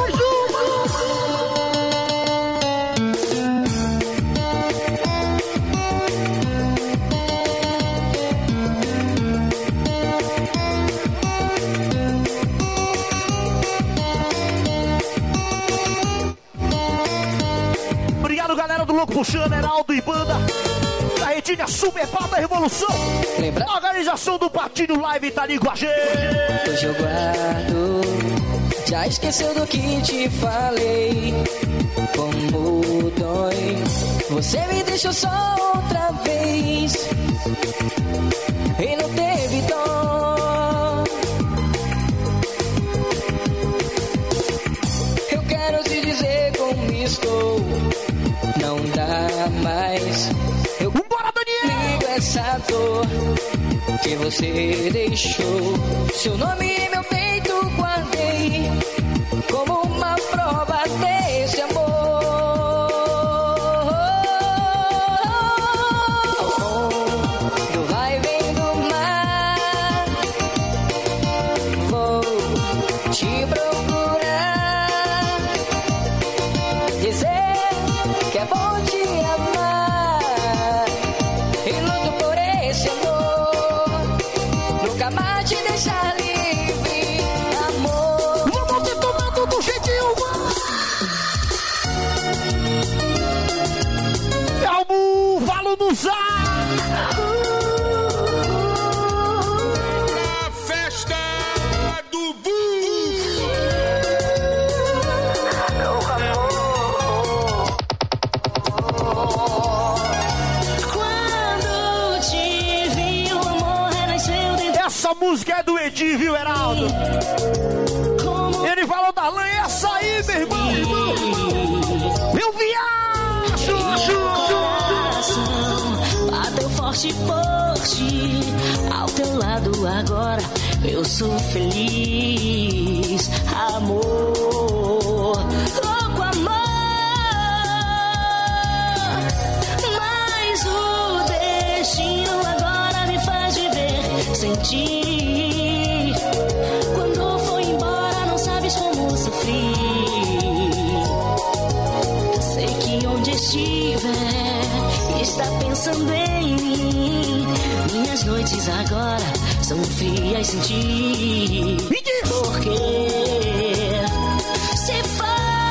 Galera do Louco Puxando, Heraldo e Banda da Retinha Super Pata Revolução. Lembra? A organização do Patinho Live tá ali com a gente. Hoje eu guardo, já esqueceu do que te falei. Como dói, você me deixou só outra vez e não teve dó. Eu quero te dizer como estou. Não dá mais. Eu Bora, Daniel! ligo essa dor que você deixou. Seu nome em meu peito guardei como uma prova desse amor. Do vai vem do mar, vou te procurar, dizer que é bom te amar e luto por esse amor, nunca mais te deixar livre, amor. Vamos te tomando do jeitinho, é o búfalo do Zá. A festa do búfalo. Quando te vi, o amor renasceu dentro. Essa música é do Edi, viu, Heraldo? Ele falou da lã, essa aí, meu irmão. Eu viajo. Bateu forte por ti, ao teu lado agora eu sou feliz, amor, louco amor. Mas o destino agora me faz viver sem ti. Quando foi embora não sabes como sofri. Sei que onde estiver está pensando em mim. Minhas noites agora são frias sem ti. Porque se foi.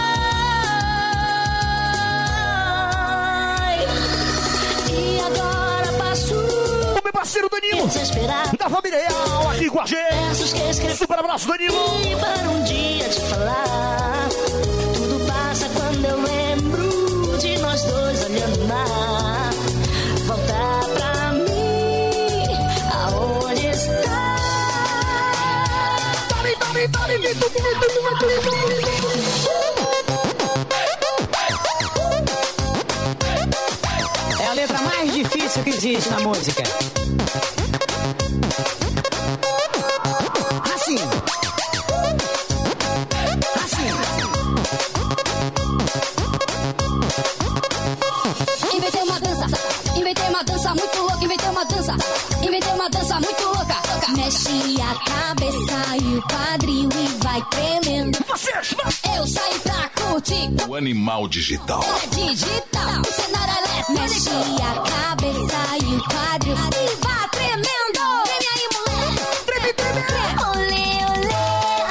E agora passo. O meu parceiro Danilo, da família Real, aqui com a gente. Super abraço, Danilo. E para um dia te falar, tudo passa quando eu lembro de nós dois olhando o mar. Voltar pra mim, aonde está? É a letra mais difícil que existe na música. Assim. Eu saí pra curtir. O Animal Digital. É digital, o cenário elétrico. Mexe a cabeça e o quadril. E vá tremendo. Treme aí, moleque. Treme, treme, treme. Olê, olê.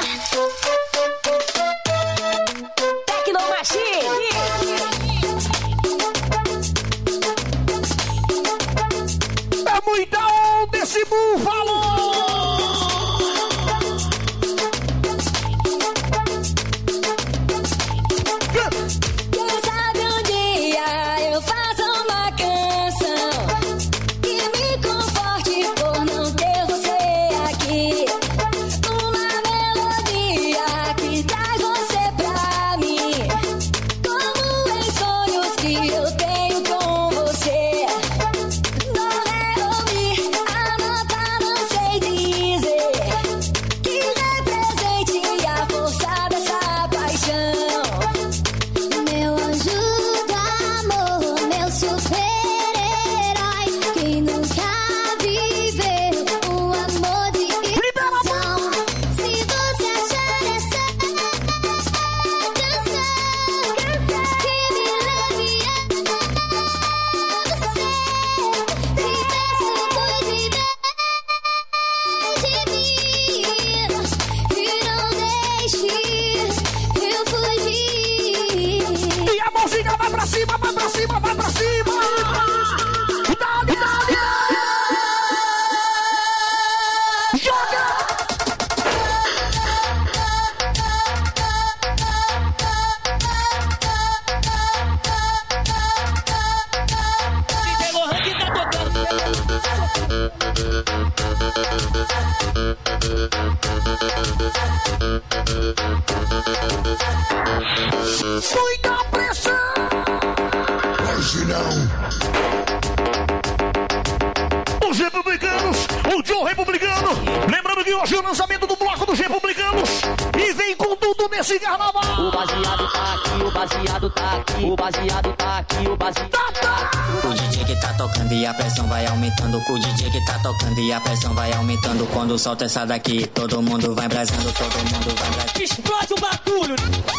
Tecnomachine. É muita onda esse búfalo. Quem sabe um dia eu faço uma canção que me conforte por não ter você aqui. Uma melodia que traz você pra mim, como em sonhos que eu tenho com você. Não é ouvir, anotar, não sei dizer, que represente a força dessa paixão. Meu anjo do amor, meu super-herói, quem nunca viveu um amor de ilusão. Se você achar essa canção que me leve a você, te peço cuide de mim e não deixe eu fugir. E a mãozinha vai pra cima, vai pra cima, vai pra cima. Dá-lhe, dá-lhe. Joga. DJ Lohan que tá Muita pressão. Hoje não. Os Republicanos, o Joe Republicano. Lembrando que hoje é o lançamento do bloco dos Republicanos. E vem com tudo nesse carnaval. O baseado tá aqui, o baseado tá aqui, o baseado tá aqui, o baseado tá aqui. O DJ que tá tocando e a pressão vai aumentando. O DJ que tá tocando e a pressão vai aumentando. Quando solta essa daqui, todo mundo vai brasando, todo mundo vai brasando. explode o bagulho.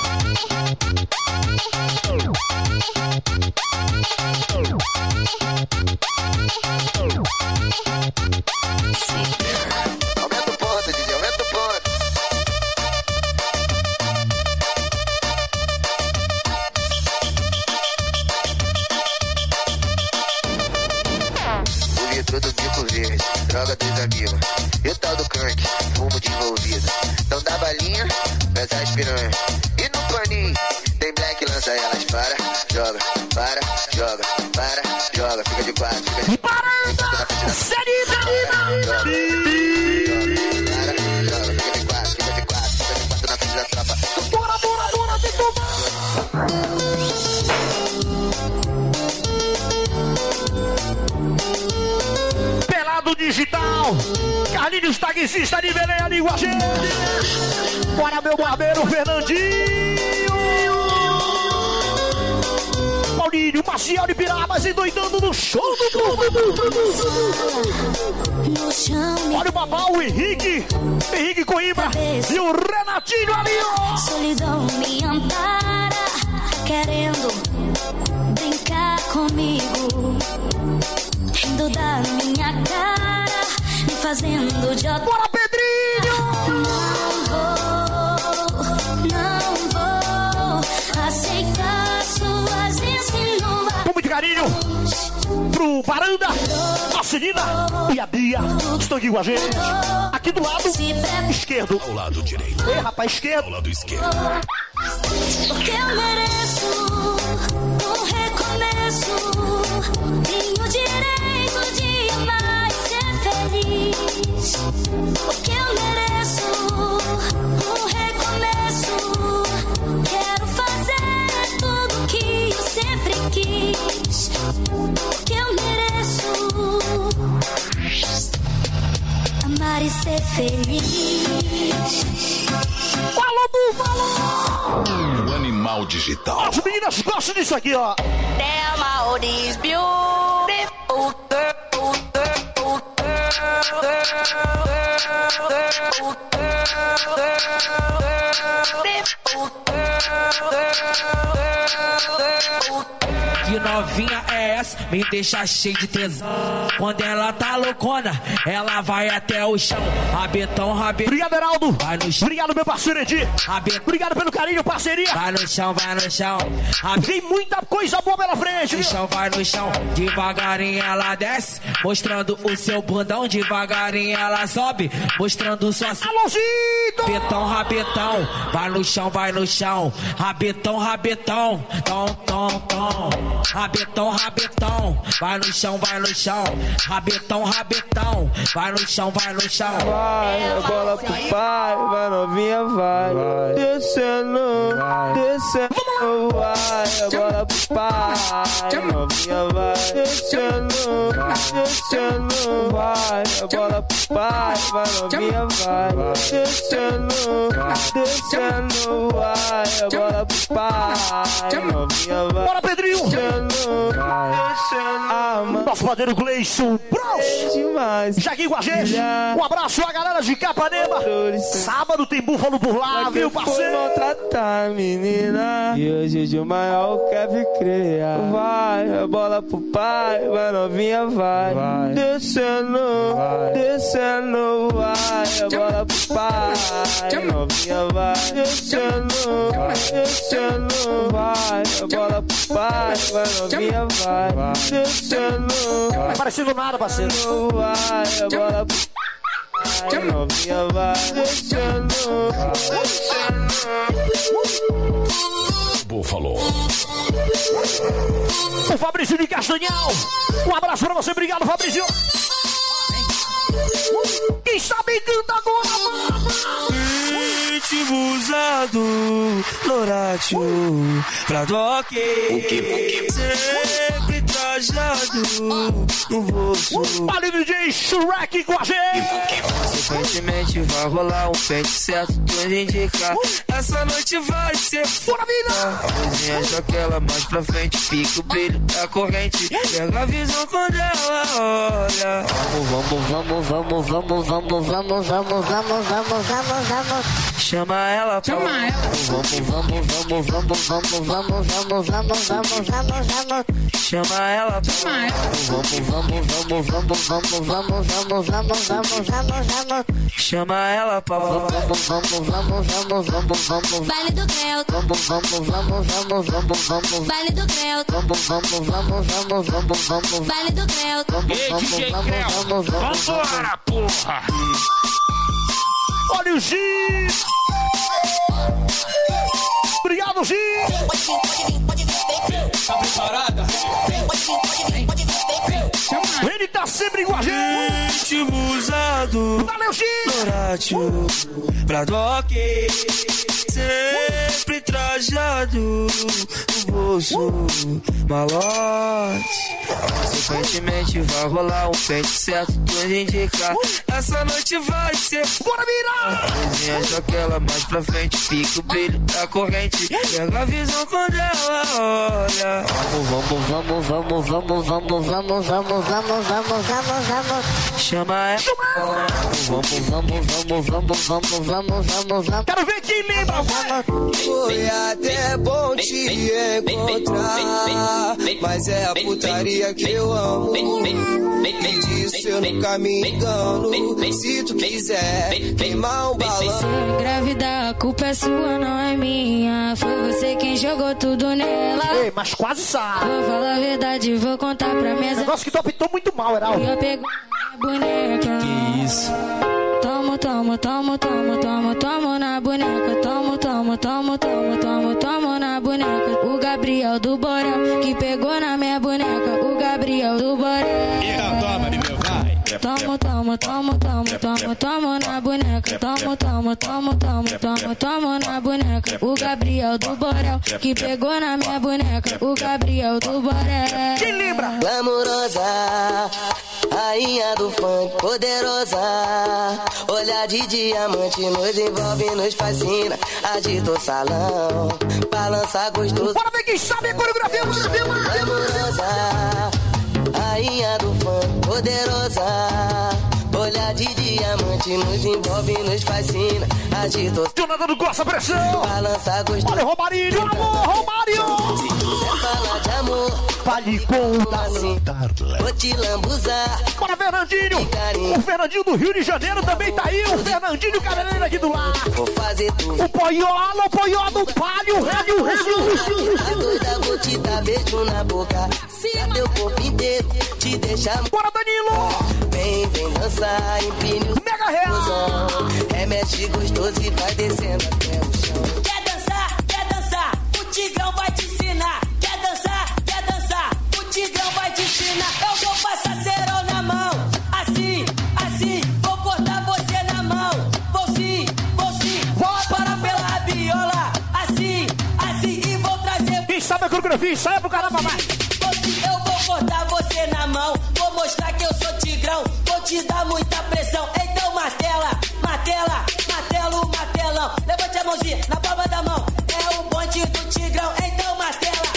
Aumenta o ponto, DJ, aumenta o ponto. O litro do bico verde, droga dos amigos. E o tal do canque, fumo de envolvido. Não dá balinha, pesa as piranha. E no paninho, tem black, lança elas para, joga, joga, fica de quatro, fica de quatro. Pelado Digital, Carlinhos Taxista de Belém ali com a gente. Bora meu barbeiro Fernandinho, Paulinho, Marcial de Pirabas endoidando no show do Olha o babau, o Henrique Coimbra e o Renatinho ali, ó. Solidão me ampara, querendo brincar comigo, rindo da minha cara, me fazendo de otário. Bora, Pedrinho! Não vou aceitar suas insinuações. Com muito carinho pro Baranda, a Celina e a Bia. Estão aqui com a gente. Aqui do lado esquerdo. Ao lado direito. Ei, rapaz, esquerdo. Ao lado esquerdo. Porque eu mereço um recomeço. Tenho direito de amar e ser feliz. Porque eu mereço um recomeço. Quero fazer tudo que eu sempre quis. Porque eu mereço amar e ser feliz. Falou! O Animal Digital. As meninas gostam disso aqui, ó. Damn, all these beautiful girls. Que novinha é essa? Me deixa cheio de tesão. Quando ela tá loucona, ela vai até o chão. Rabetão, rabetão. Obrigado, Heraldo. Vai no chão. Obrigado, meu parceiro Edi. Obrigado pelo carinho, parceria. Vai no chão, vai no chão. Tem muita coisa boa pela frente. No chão, vai no chão. Devagarinho ela desce, mostrando o seu bundão. Devagarinho ela sobe, mostrando sua... Alôzito! Rabetão, rabetão. Vai no chão, vai no chão. Rabetão, rabetão. Tom, tom, tom. Rabetão, rabetão. Vai no chão, vai no chão. Rabetão, rabetão. Vai no chão, vai no chão. Vai, a bola pro pai. Vai novinha, vai. Descendo, descendo. Vai, a bola pro pai. Novinha, vai. Descendo, descendo. Vai, a bola pro pai. Vai, novinha, vai. Descendo, descendo. Vai, a bola pro pai. Novinha, vai. Bora, Pedrinho! Nosso padeiro Gleison Bros! Já aqui com a gente. Um abraço a galera de Capanema. Sábado tem búfalo por lá, viu, parceiro? Maltratar, menina. E hoje de maior quer criar. Vai, a bola pro pai. Vai, novinha, vai. Descendo, descendo. Vai, a bola pro pai. Novinha, vai. Descendo, descendo. Vai, a bola pro pai. Vai, novinha, vai. Descendo. Não tá parecendo nada, parceiro. Vai, a bola pro pai. Novinha, vai. Descendo. Búfalo. O Fabrício de Castanhal. Um abraço pra você, obrigado, Fabrício. Quem sabe canta agora, Ritmo usado, Loratio, pra doque. Sempre trajado no bolso. Vale DJ Shrek com a gente. Consequentemente vai rolar um pente certo, tu indicar. Essa noite vai ser pura vida. A cozinha daquela mais pra frente, fica o brilho da corrente. Pega a visão quando ela olha. Vamos. Chama ela, chama ela. Vamos. Chama ela, chama ela, Baile do Creu. Baile do Creu. Baile do Creu. Ei, DJ Creu. Vambora, porra. Olha o Gis. Obrigado, Gis. Tá preparada? Ele tá sempre com a gente. Ritmo usado. Valeu, Gis. Loratio, pra doque. Sempre trajado no bolso, malote. Consequentemente vai rolar um pente certo, tu indicar. Essa noite vai ser bora virar. Cozinha daquela mais pra frente, fica o brilho da corrente. Pega a visão quando ela olha. Vamos. Chama ela. Vamos. Quero ver quem lembra. Foi até bom te encontrar, mas é a putaria que eu amo. E disso eu nunca me engano. Se tu quiser queimar um balão, se engravidar, a culpa é sua, não é minha. Foi você quem jogou tudo nela. Ei, mas quase sabe. Vou falar a verdade, vou contar pra mesa. Negócio que tu optou muito mal, Heraldo. Eu pego a boneca. Que isso? Tomo na boneca. Tomo na boneca. O Gabriel do Borel que pegou na minha boneca. O Gabriel do Borel. Então toma, meu vai. Tomo na boneca. Tomo na boneca. O Gabriel do Borel que pegou na minha boneca. O Gabriel do Borel. Quem lembra? Glamourosa, rainha do funk, poderosa. Olhar de diamante nos envolve, nos fascina. Agita o salão, balança gostoso. Bora ver quem sabe a coreografia. Glamourosa, rainha do funk, poderosa. olhar de diamante nos envolve, nos fascina. Agito. Jonathan do Costa, pressão. Balança gostoso. Olha, Romarinho, amor, Romarinho. Se quiser falar de amor, fale com assim, vou te lambuzar. Bora, Fernandinho. O Fernandinho do Rio de Janeiro também tá aí. O Fernandinho Cabeleireiro aqui do lado. Vou fazer tudo. O Poiola do Palio, A doida, vou te dar beijo na boca. Teu corpo inteiro, te deixar. Bora, Danilo. Vem dançar, empine o Mega Real. Remexe gostoso e vai descendo até o chão. Quer dançar, o Tigrão vai te ensinar. Quer dançar, o Tigrão vai te ensinar. Eu vou passar cerol na mão, assim, vou cortar você na mão. Vou sim, para pela rabiola, assim, e vou trazer. Quem sabe a coreografia, sai pro caramba, vai. Eu vou cortar você na mão, vou mostrar que eu sou Tigrão, vou te dar muita pressão. Então martelão. Levante a mãozinha na palma da mão, é o bonde do Tigrão. Então martelão.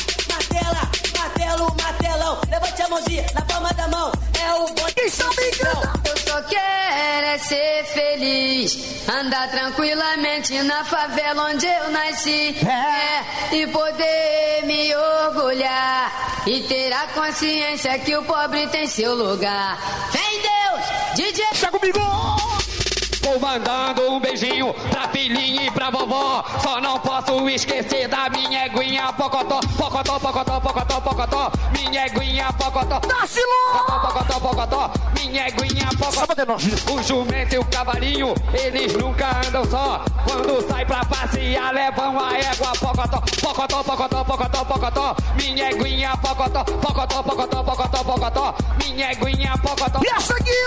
Levante a mãozinha na palma da mão, é o bonde do Tigrão. Eu só quero é ser feliz, andar tranquilamente na favela onde eu nasci, e poder me orgulhar e ter a consciência que o pobre tem seu lugar. Vem Deus, DJ, chega comigo. Vou mandando um beijinho pra filhinha e pra vovó. Só não posso esquecer da minha eguinha pocotó. Minha eguinha pocotó. Nasce pocotó. Minha eguinha pocotó. O jumento e o cavalinho, eles nunca andam só. Quando sai pra passear, levam a égua pocotó. Minha eguinha pocotó. Minha eguinha pocotó. E essa aqui,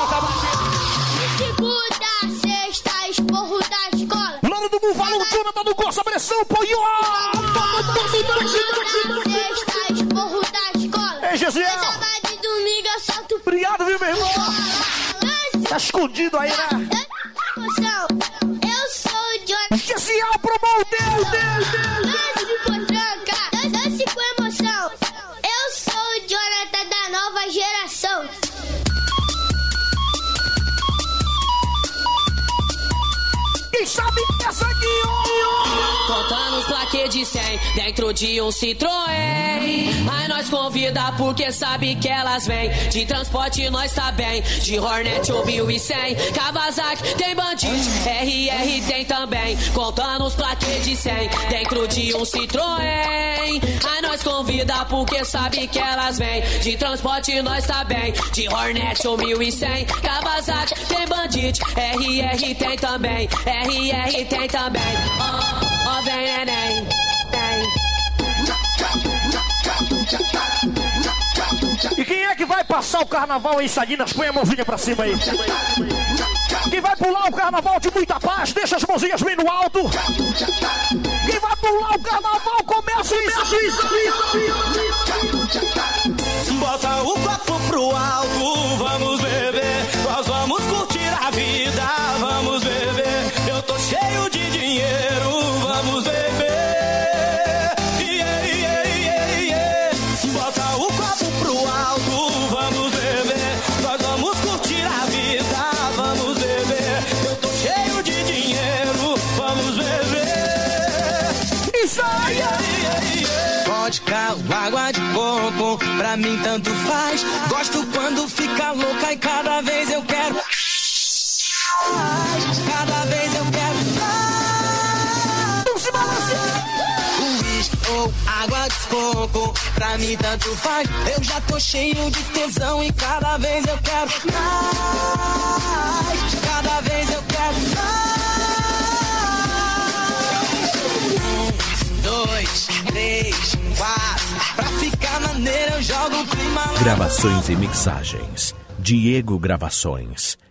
Segunda, sexta, esporro da escola. Lano do Bufalo, o Jonathan do Costa, pressão, Poiola. Sexta, esporro da escola. Ei, Gesiel. Sábado e domingo eu solto. Obrigado, viu, meu irmão? Tá escondido aí, né? Eu sou o Jonathan. Gesiel, promotor. Lance de potranca, dance com emoção. Eu sou o Jonathan da nova geração. Quem sabe essa aqui, Contando os plaquês de 100 dentro de um Citroën. Aí nós convida porque sabe que elas vêm. De transporte nós tá bem, de Hornet ou 1100. Kawasaki tem Bandit, RR tem também. Contando os plaquês de 100 dentro de um Citroën. Aí nós convida porque sabe que elas vêm. De transporte nós tá bem, de Hornet ou 1100. Kawasaki tem Bandit, RR tem também. RR tem também. Ó, vem, neném. E quem é que vai passar o carnaval em Salinas? Põe a mãozinha pra cima aí. Quem vai pular o carnaval de muita paz, deixa as mãozinhas bem no alto. Quem vai pular o carnaval, começa isso. Bota o copo pro alto, vamos beber. Nós vamos curtir a vida, vamos beber. Eu tô cheio de dinheiro, vamos beber. Bota o copo pro alto, vamos beber. Nós vamos curtir a vida, vamos beber. Eu tô cheio de dinheiro, vamos beber. Isso aí! Vodka, água de coco, pra mim tanto faz. Gosto quando fica louca e cada vez eu quero. Cada vez eu quero. Não se balança! Uísque ou água de coco, pra mim tanto faz. Eu já tô cheio de tesão e cada vez eu quero mais. Cada vez eu quero mais. 1, 2, 3, 4. Pra ficar maneiro eu jogo o clima lá. Gravações e mixagens. Diego Gravações.